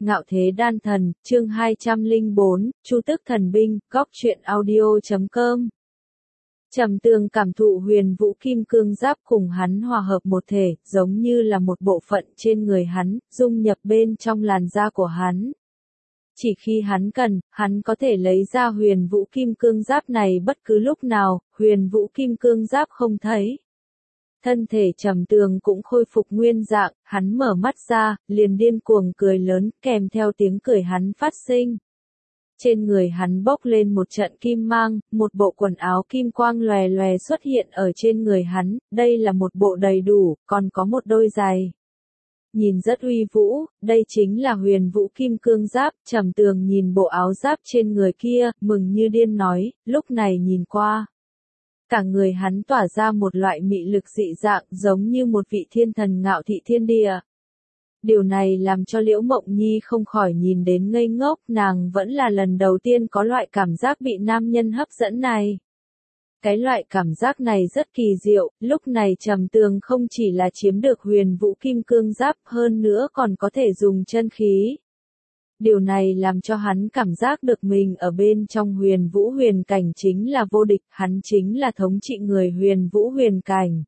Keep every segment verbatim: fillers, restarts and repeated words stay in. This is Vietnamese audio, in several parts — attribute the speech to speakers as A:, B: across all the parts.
A: Ngạo Thế Đan Thần, chương hai trăm lẻ bốn, Chu Tước Thần Binh, góc truyện audio chấm com. Trầm Tường cảm thụ huyền vũ kim cương giáp cùng hắn hòa hợp một thể, giống như là một bộ phận trên người hắn, dung nhập bên trong làn da của hắn. Chỉ khi hắn cần, hắn có thể lấy ra huyền vũ kim cương giáp này bất cứ lúc nào, huyền vũ kim cương giáp không thấy. Thân thể Trầm Tường cũng khôi phục nguyên dạng, hắn mở mắt ra, liền điên cuồng cười lớn, kèm theo tiếng cười hắn phát sinh. Trên người hắn bốc lên một trận kim mang, một bộ quần áo kim quang lòe lòe xuất hiện ở trên người hắn, đây là một bộ đầy đủ, còn có một đôi giày. Nhìn rất uy vũ, đây chính là huyền vũ kim cương giáp, Trầm Tường nhìn bộ áo giáp trên người kia, mừng như điên nói, lúc này nhìn qua. Cả người hắn tỏa ra một loại mị lực dị dạng giống như một vị thiên thần ngạo thị thiên địa. Điều này làm cho Liễu Mộng Nhi không khỏi nhìn đến ngây ngốc, nàng vẫn là lần đầu tiên có loại cảm giác bị nam nhân hấp dẫn này. Cái loại cảm giác này rất kỳ diệu, lúc này Trầm Tường không chỉ là chiếm được huyền vũ kim cương giáp hơn nữa còn có thể dùng chân khí. Điều này làm cho hắn cảm giác được mình ở bên trong huyền vũ huyền cảnh chính là vô địch, hắn chính là thống trị người huyền vũ huyền cảnh.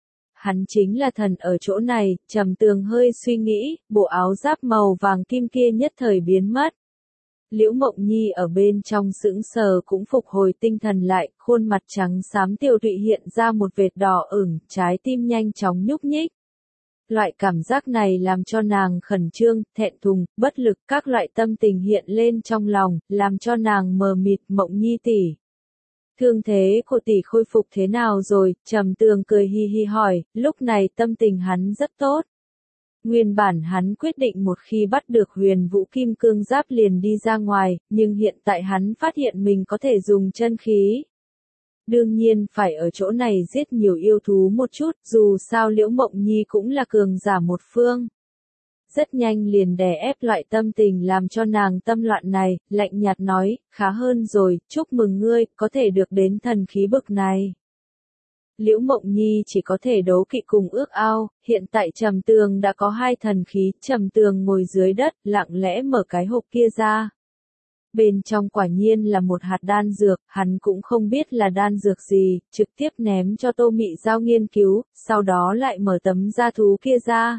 A: Hắn chính là thần ở chỗ này, Trầm Tường hơi suy nghĩ, bộ áo giáp màu vàng kim kia nhất thời biến mất. Liễu Mộng Nhi ở bên trong sững sờ cũng phục hồi tinh thần lại, khuôn mặt trắng xám tiều tụy hiện ra một vệt đỏ ửng, trái tim nhanh chóng nhúc nhích. Loại cảm giác này làm cho nàng khẩn trương, thẹn thùng, bất lực, các loại tâm tình hiện lên trong lòng, làm cho nàng mờ mịt. Mộng Nhi tỷ, thương thế của tỷ khôi phục thế nào rồi? Trầm Tường cười hi hi hỏi, lúc này tâm tình hắn rất tốt. Nguyên bản hắn quyết định một khi bắt được huyền vũ kim cương giáp liền đi ra ngoài, nhưng hiện tại hắn phát hiện mình có thể dùng chân khí. Đương nhiên phải ở chỗ này giết nhiều yêu thú một chút, dù sao Liễu Mộng Nhi cũng là cường giả một phương. Rất nhanh liền đè ép loại tâm tình làm cho nàng tâm loạn này, lạnh nhạt nói, khá hơn rồi, chúc mừng ngươi, có thể được đến thần khí bực này. Liễu Mộng Nhi chỉ có thể đấu kỵ cùng ước ao, hiện tại Trầm Tường đã có hai thần khí, Trầm Tường ngồi dưới đất, lặng lẽ mở cái hộp kia ra. Bên trong quả nhiên là một hạt đan dược, hắn cũng không biết là đan dược gì, trực tiếp ném cho Tô Mị Giao nghiên cứu, sau đó lại mở tấm da thú kia ra.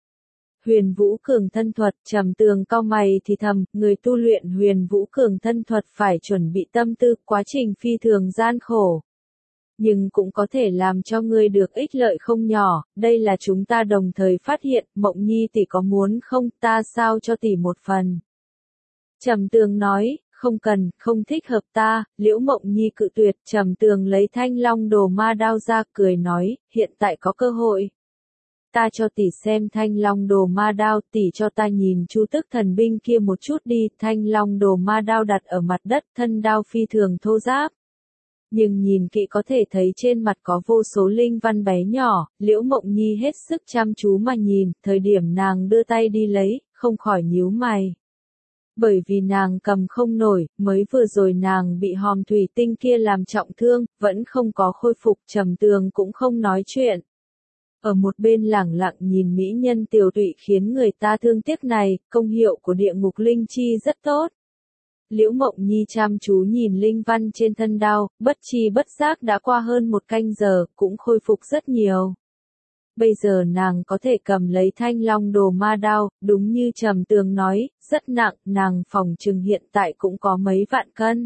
A: Huyền vũ cường thân thuật, Trầm Tường cau mày thì thầm, người tu luyện huyền vũ cường thân thuật phải chuẩn bị tâm tư, quá trình phi thường gian khổ. Nhưng cũng có thể làm cho ngươi được ích lợi không nhỏ, đây là chúng ta đồng thời phát hiện, Mộng Nhi tỷ có muốn không, ta sao cho tỷ một phần. Trầm Tường nói, không cần, không thích hợp ta. Liễu Mộng Nhi cự tuyệt. Trầm Tường lấy Thanh Long Đồ Ma Đao ra, cười nói, hiện tại có cơ hội. Ta cho tỷ xem Thanh Long Đồ Ma Đao, tỷ cho ta nhìn Chu Tước Thần Binh kia một chút đi. Thanh Long Đồ Ma Đao đặt ở mặt đất, thân đao phi thường thô ráp. Nhưng nhìn kỹ có thể thấy trên mặt có vô số linh văn bé nhỏ. Liễu Mộng Nhi hết sức chăm chú mà nhìn, thời điểm nàng đưa tay đi lấy, không khỏi nhíu mày. Bởi vì nàng cầm không nổi, mới vừa rồi nàng bị hòm thủy tinh kia làm trọng thương, vẫn không có khôi phục. Trầm Tường cũng không nói chuyện. Ở một bên lẳng lặng nhìn mỹ nhân tiều tụy khiến người ta thương tiếc này, công hiệu của địa ngục linh chi rất tốt. Liễu Mộng Nhi chăm chú nhìn linh văn trên thân đao, bất chi bất giác đã qua hơn một canh giờ, cũng khôi phục rất nhiều. Bây giờ nàng có thể cầm lấy Thanh Long Đồ Ma Đao, đúng như Trầm Tường nói, rất nặng, nàng phòng chừng hiện tại cũng có mấy vạn cân.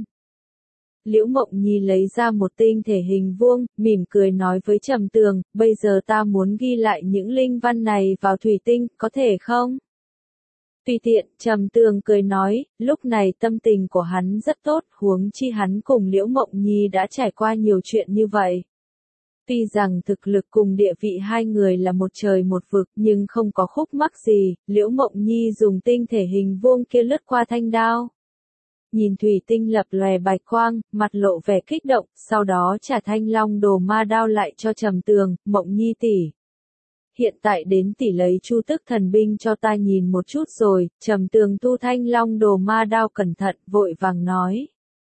A: Liễu Mộng Nhi lấy ra một tinh thể hình vuông, mỉm cười nói với Trầm Tường, bây giờ ta muốn ghi lại những linh văn này vào thủy tinh, có thể không? Tùy tiện, Trầm Tường cười nói, lúc này tâm tình của hắn rất tốt, huống chi hắn cùng Liễu Mộng Nhi đã trải qua nhiều chuyện như vậy. Tuy rằng thực lực cùng địa vị hai người là một trời một vực nhưng không có khúc mắc gì, Liễu Mộng Nhi dùng tinh thể hình vuông kia lướt qua thanh đao. Nhìn thủy tinh lập lòe bạch quang, mặt lộ vẻ kích động, sau đó trả Thanh Long Đồ Ma Đao lại cho Trầm Tường, Mộng Nhi tỷ. Hiện tại đến tỷ lấy Chu Tước Thần Binh cho ta nhìn một chút rồi. Trầm Tường thu Thanh Long Đồ Ma Đao cẩn thận, vội vàng nói.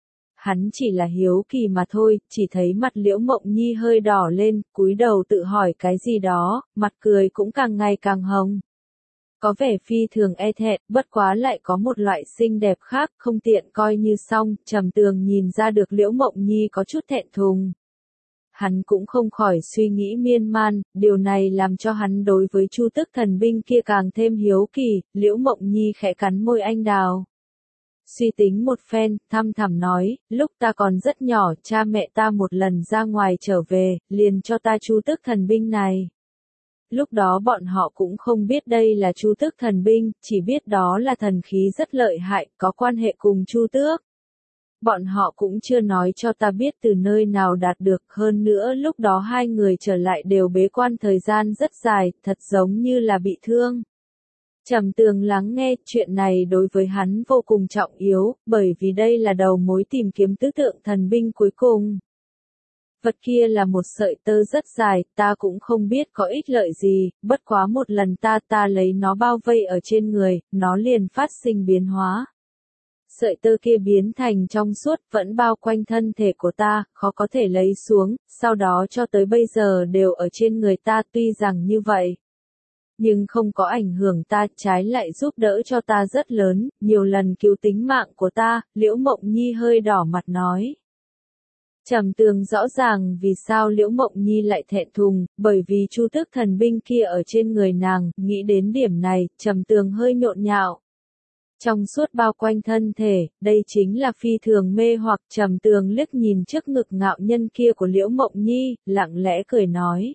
A: Hắn chỉ là hiếu kỳ mà thôi, chỉ thấy mặt Liễu Mộng Nhi hơi đỏ lên, cúi đầu tự hỏi cái gì đó, mặt cười cũng càng ngày càng hồng. Có vẻ phi thường e thẹn, bất quá lại có một loại xinh đẹp khác, không tiện coi như xong, Trầm Tường nhìn ra được Liễu Mộng Nhi có chút thẹn thùng. Hắn cũng không khỏi suy nghĩ miên man, điều này làm cho hắn đối với Chu Tức Thần Binh kia càng thêm hiếu kỳ, Liễu Mộng Nhi khẽ cắn môi anh đào. Suy tính một phen, thăm thẳm nói, lúc ta còn rất nhỏ, cha mẹ ta một lần ra ngoài trở về, liền cho ta Chu Tức Thần Binh này. Lúc đó bọn họ cũng không biết đây là Chu Tước Thần Binh, chỉ biết đó là thần khí rất lợi hại, có quan hệ cùng Chu Tước. Bọn họ cũng chưa nói cho ta biết từ nơi nào đạt được, hơn nữa lúc đó hai người trở lại đều bế quan thời gian rất dài, thật giống như là bị thương. Trầm Tường lắng nghe, chuyện này đối với hắn vô cùng trọng yếu, bởi vì đây là đầu mối tìm kiếm tứ tượng thần binh cuối cùng. Vật kia là một sợi tơ rất dài, ta cũng không biết có ích lợi gì, bất quá một lần ta ta lấy nó bao vây ở trên người, nó liền phát sinh biến hóa. Sợi tơ kia biến thành trong suốt, vẫn bao quanh thân thể của ta, khó có thể lấy xuống, sau đó cho tới bây giờ đều ở trên người ta, tuy rằng như vậy. Nhưng không có ảnh hưởng ta, trái lại giúp đỡ cho ta rất lớn, nhiều lần cứu tính mạng của ta, Liễu Mộng Nhi hơi đỏ mặt nói. Trầm Tường rõ ràng vì sao Liễu Mộng Nhi lại thẹn thùng, bởi vì Chu Tước Thần Binh kia ở trên người nàng, nghĩ đến điểm này, Trầm Tường hơi nhộn nhạo. Trong suốt bao quanh thân thể, đây chính là phi thường mê hoặc. Trầm Tường liếc nhìn trước ngực ngạo nhân kia của Liễu Mộng Nhi, lặng lẽ cười nói.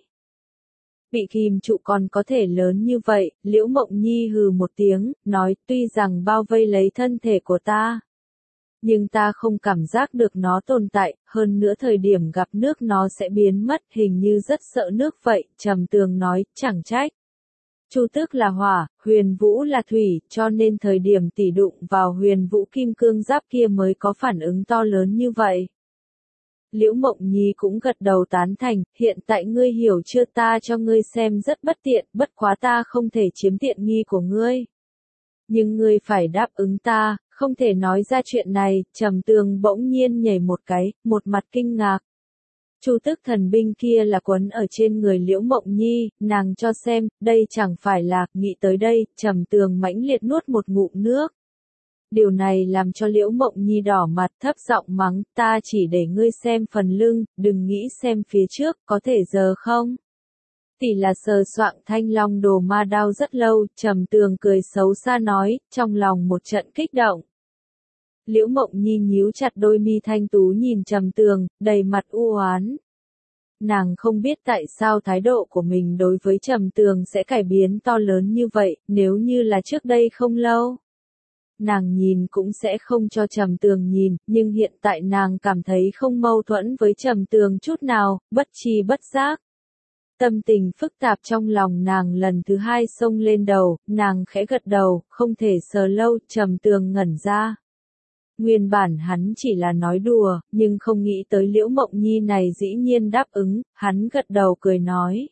A: Bị kìm trụ còn có thể lớn như vậy, Liễu Mộng Nhi hừ một tiếng, nói tuy rằng bao vây lấy thân thể của ta. Nhưng ta không cảm giác được nó tồn tại, hơn nữa thời điểm gặp nước nó sẽ biến mất, hình như rất sợ nước vậy, Trầm Tường nói, chẳng trách. Chu Tước là hỏa, Huyền Vũ là thủy, cho nên thời điểm tỷ đụng vào Huyền Vũ kim cương giáp kia mới có phản ứng to lớn như vậy. Liễu Mộng Nhi cũng gật đầu tán thành, hiện tại ngươi hiểu chưa, ta cho ngươi xem rất bất tiện, bất quá ta không thể chiếm tiện nghi của ngươi. Nhưng ngươi phải đáp ứng ta, không thể nói ra chuyện này. Trầm Tường bỗng nhiên nhảy một cái, một mặt kinh ngạc. Chu Tước Thần Binh kia là quấn ở trên người Liễu Mộng Nhi, nàng cho xem, đây chẳng phải là, nghĩ tới đây, Trầm Tường mãnh liệt nuốt một ngụm nước. Điều này làm cho Liễu Mộng Nhi đỏ mặt, thấp giọng mắng, ta chỉ để ngươi xem phần lưng, đừng nghĩ xem phía trước, có thể giờ không? Tỷ là sờ soạng Thanh Long Đồ Ma Đao rất lâu, Trầm Tường cười xấu xa nói, trong lòng một trận kích động. Liễu Mộng Nhi nhíu chặt đôi mi thanh tú nhìn Trầm Tường, đầy mặt u oán. Nàng không biết tại sao thái độ của mình đối với Trầm Tường sẽ cải biến to lớn như vậy, nếu như là trước đây không lâu. Nàng nhìn cũng sẽ không cho Trầm Tường nhìn, nhưng hiện tại nàng cảm thấy không mâu thuẫn với Trầm Tường chút nào, bất tri bất giác. Tâm tình phức tạp trong lòng nàng lần thứ hai xông lên đầu, nàng khẽ gật đầu, không thể sờ lâu, Trầm Tường ngẩn ra. Nguyên bản hắn chỉ là nói đùa, nhưng không nghĩ tới Liễu Mộng Nhi này dĩ nhiên đáp ứng, hắn gật đầu cười nói.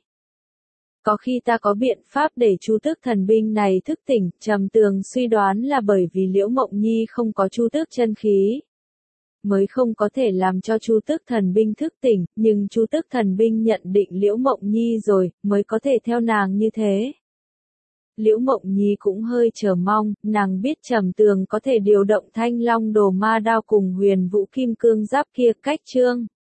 A: Có khi ta có biện pháp để Chu Tước Thần Binh này thức tỉnh, Trầm Tường suy đoán là bởi vì Liễu Mộng Nhi không có Chu Tước chân khí, mới không có thể làm cho Chu Tước Thần Binh thức tỉnh, nhưng Chu Tước Thần Binh nhận định Liễu Mộng Nhi rồi, mới có thể theo nàng như thế. Liễu Mộng Nhi cũng hơi chờ mong, nàng biết Trầm Tường có thể điều động Thanh Long Đồ Ma Đao cùng Huyền Vũ kim cương giáp kia cách chương.